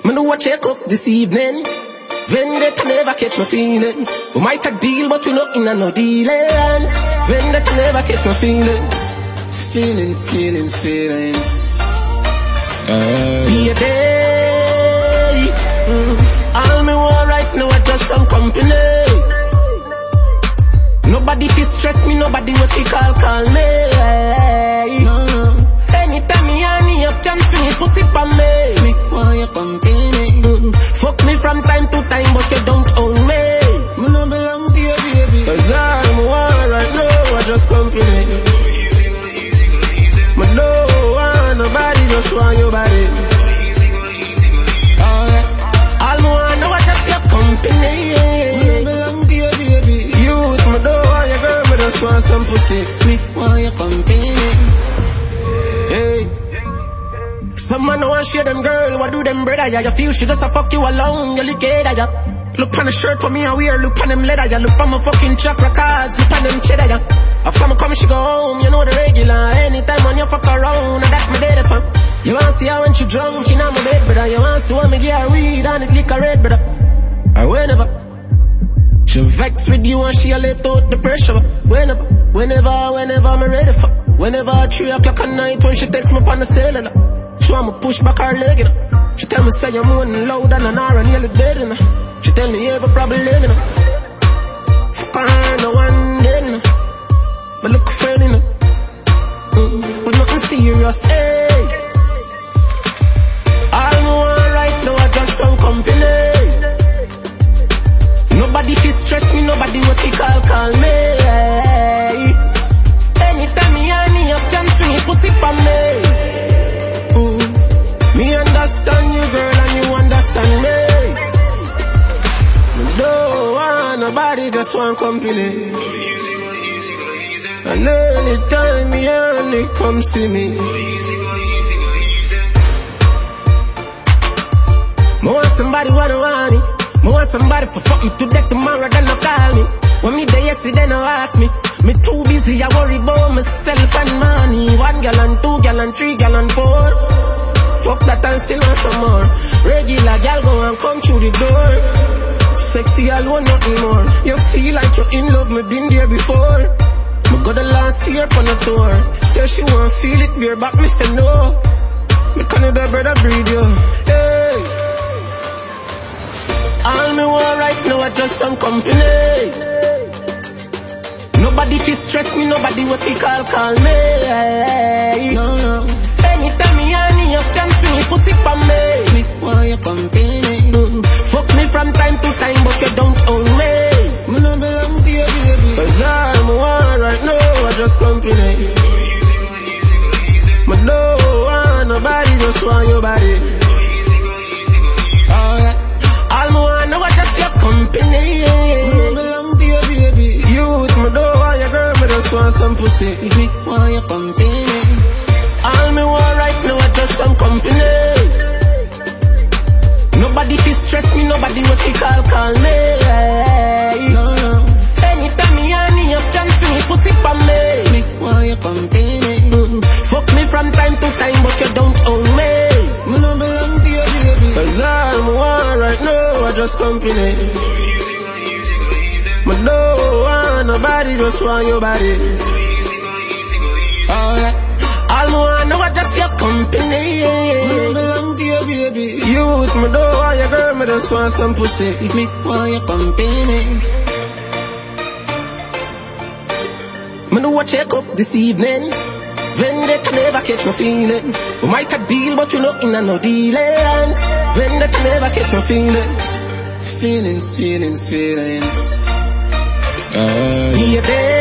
Me do a check up this evening. Vendetta never catch my feelings. We might a deal, but we not in a no dealings. Vendetta never catch my feelings. Feelings. Be a day. All me want right now is just some company. Nobody fi stress me, nobody will fi call me. No. Anytime me honey up, chance me pussy pa me. Me want your company. Fuck me from time to time, but you don't own me. Me no belong to you, baby. Cause all me want right now is just company. Me no want nobody, just want your body. All me want now is just your company. Me no belong to you, baby. Youth, me no want your girl, me just want some pussy. Me want your company. Hey. Some man no want share them girl, what do them brother? Yeah, you feel she just a fuck you alone, you look at ya. Look on the shirt for me I wear, look on them leather, ya. Look on my fucking chakra cards, look on them cheddar, ya. After me come she go home, you know the regular. Anytime when you fuck around, and that's my day fam. You wanna see her when she drunk in my bed, brother. You wanna see when me get her weed and it lick a red, brother. Or whenever she vex with you and she a let out the pressure. Whenever me ready for. Whenever 3 o'clock at night when she text me upon the cellular. She want me push back her leg, you know. She tell me say you're moaning loud and an hour nearly dead, you know. She tell me you have a problem, you know. Fuck her, no one dead, you know. But look friend, you know. But nothing serious, hey. All me want right now is just some company. Nobody fi stress me, nobody will fi call me, hey. Anytime me honey up, chance me pussy pa me. Me understand you, girl, and you understand me. Me don't want nobody, just want company. And anytime me honey come see me, me want somebody wanna want me. Me want somebody for fuck me to death tomorrow, then no call me. When me there yesterday, no ask me. Me too busy, I worry about myself and money. 1 gallon, 2 gallon, 3 gallon, 4. Fuck that and still want some more. Regular gal go and come through the door. Sexy alone, nothing more. You feel like you're in love, me been there before. Me got the last year on the tour. Say she want feel it, beer back, me say no. Me Canada brother breed you, hey. All me want right now is just some company. Nobody fi stress me, nobody will fi call me, hey. No. Anytime me honey up, chance me pussy pa me. Me want your company. Fuck me from time to time, but you don't own me. Me no belong to you, baby. Cause all me want right now is just company. Me no want nobody, just want your body. All me want now is just your company. Me no belong to you, baby. Youth, me don't want your girl, me just want some pussy. Me want your company. All me want right now is just some company. Nobody fi stress me, nobody will fi call me, hey. No. Anytime me honey up, chance me pussy pa me. Me want your company. Fuck me from time to time, but you don't own me. Me no belong to you, baby. Cause all me want right now is just company. Me don't want nobody, just want your body. All me want now is just your company. Me no belong to you, baby. Youth, me don't want your girl, me just want some pussy. Me want your company. Me do a check up this evening. Vendetta never catch my feelings. We might a deal, but we not in a no dealings. Vendetta never catch my feelings. Feelings. Be a day.